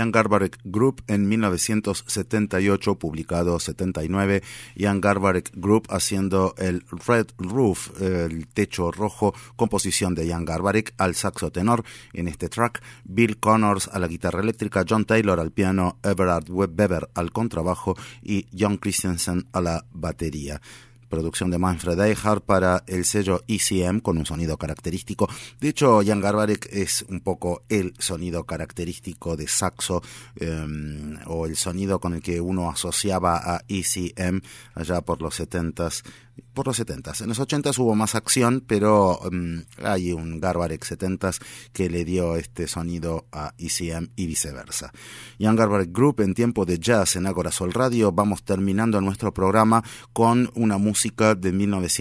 Jan Garbarek Group en 1978, publicado 79. Jan Garbarek Group haciendo el Red Roof, el techo rojo, composición de Jan Garbarek al saxo tenor en este track, Bill Connors a la guitarra eléctrica, John Taylor al piano, Everard Weber al contrabajo y John Christensen a la batería. Producción de Manfred Eichhardt para el sello ECM con un sonido característico. De hecho, Jan Garbarek es un poco el sonido característico de saxo o el sonido con el que uno asociaba a ECM allá por los 70s. Por los 70s. En los 80s hubo más acción, pero hay un Garbarek 70s que le dio este sonido a ECM y viceversa. Jan Garbarek Group en tiempo de jazz en Agora Sol Radio. Vamos terminando nuestro programa con una música de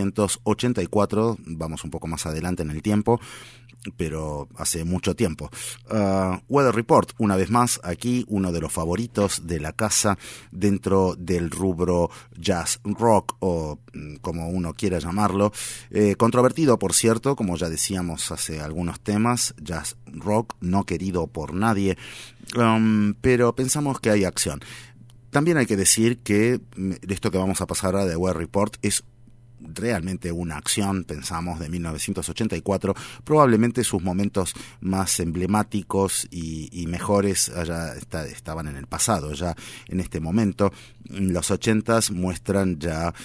1984. Vamos un poco más adelante en el tiempo, pero hace mucho tiempo. Weather Report, una vez más, aquí uno de los favoritos de la casa dentro del rubro jazz rock o como uno quiera llamarlo. Controvertido, por cierto, como ya decíamos hace algunos temas, jazz rock no querido por nadie, pero pensamos que hay acción. También hay que decir que esto que vamos a pasar ahora de Weather Report es realmente una acción, pensamos, de 1984, probablemente sus momentos más emblemáticos y mejores allá estaban en el pasado, ya en este momento. Los 80s muestran ya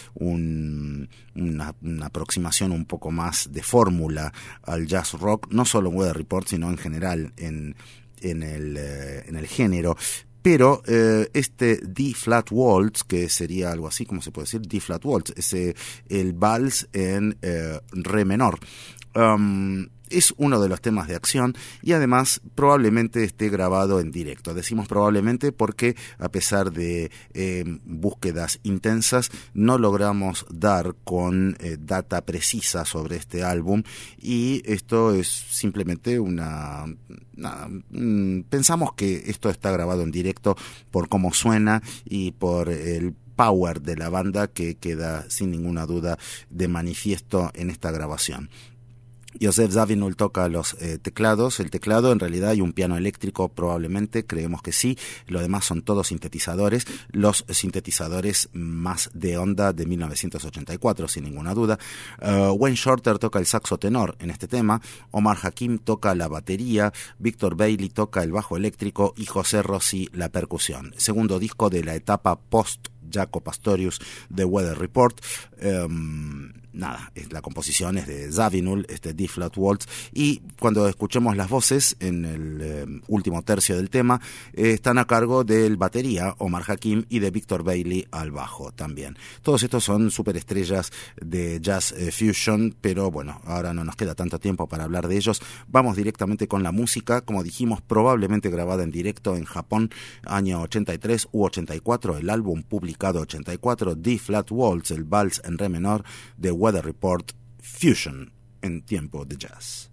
una aproximación un poco más de fórmula al jazz rock, no solo en Weather Report, sino en general en el género. Pero este D-flat waltz, que sería algo así, ¿cómo se puede decir? D-flat waltz, es el vals en re menor. Es uno de los temas de acción y además probablemente esté grabado en directo. Decimos probablemente porque a pesar de búsquedas intensas no logramos dar con data precisa sobre este álbum y esto es simplemente pensamos que esto está grabado en directo por cómo suena y por el power de la banda que queda sin ninguna duda de manifiesto en esta grabación. Joseph Zawinul toca los teclados. El teclado, en realidad hay un piano eléctrico probablemente, creemos que sí. Lo demás son todos sintetizadores. Los sintetizadores más de onda de 1984, sin ninguna duda. Wayne Shorter toca el saxo tenor en este tema. Omar Hakim toca la batería. Victor Bailey toca el bajo eléctrico y José Rossi la percusión. Segundo disco de la etapa post Jaco Pastorius de Weather Report. La composición es de Zawinul, este D-flat waltz, y cuando escuchemos las voces en el último tercio del tema, están a cargo del batería Omar Hakim y de Victor Bailey al bajo también. Todos estos son superestrellas de jazz fusion, pero bueno, ahora no nos queda tanto tiempo para hablar de ellos. Vamos directamente con la música, como dijimos, probablemente grabada en directo en Japón, año 83 u 84, el álbum publicado 84, D-flat waltz, el vals en re menor de Weather Report, Fusion en tiempo de jazz.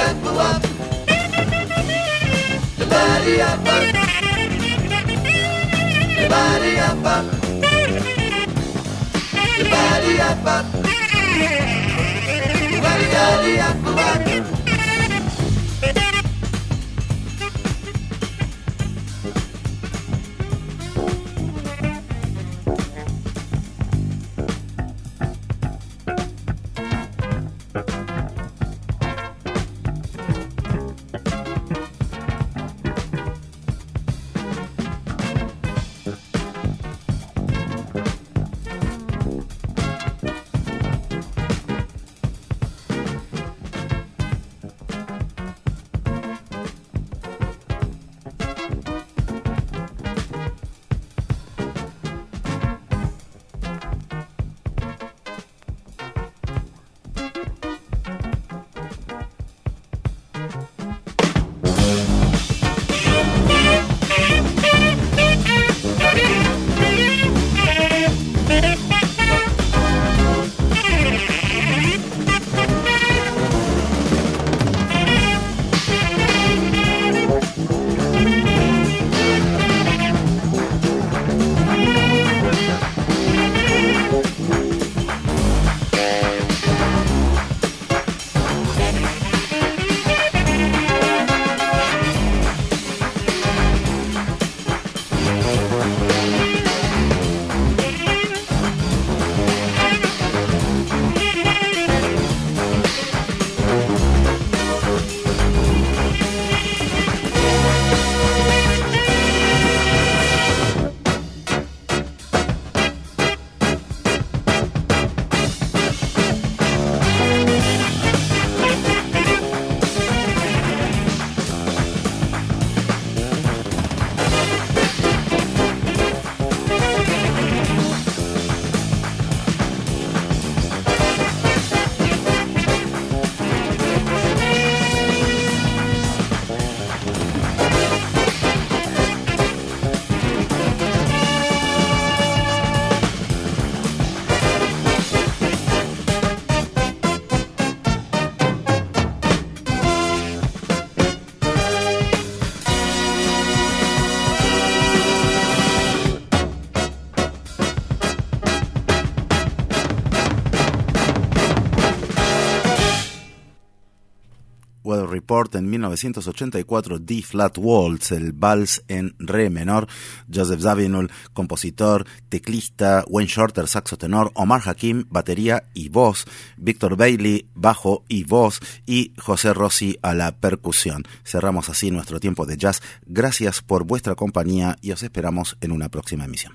Weather Report en 1984, D-Flat Waltz, el vals en re menor, Joseph Zawinul, compositor, teclista, Wayne Shorter, saxo tenor, Omar Hakim, batería y voz, Victor Bailey, bajo y voz, y José Rossi a la percusión. Cerramos así nuestro tiempo de jazz. Gracias por vuestra compañía y os esperamos en una próxima emisión.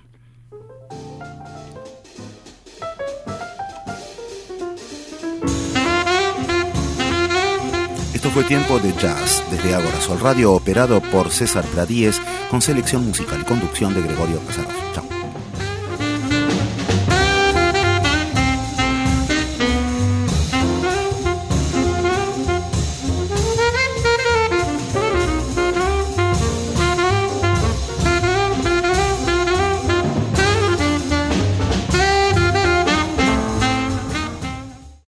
Esto fue Tiempo de Jazz desde Agora Sol Radio, operado por César Pradíez, con selección musical y conducción de Gregorio Casarov. Chao.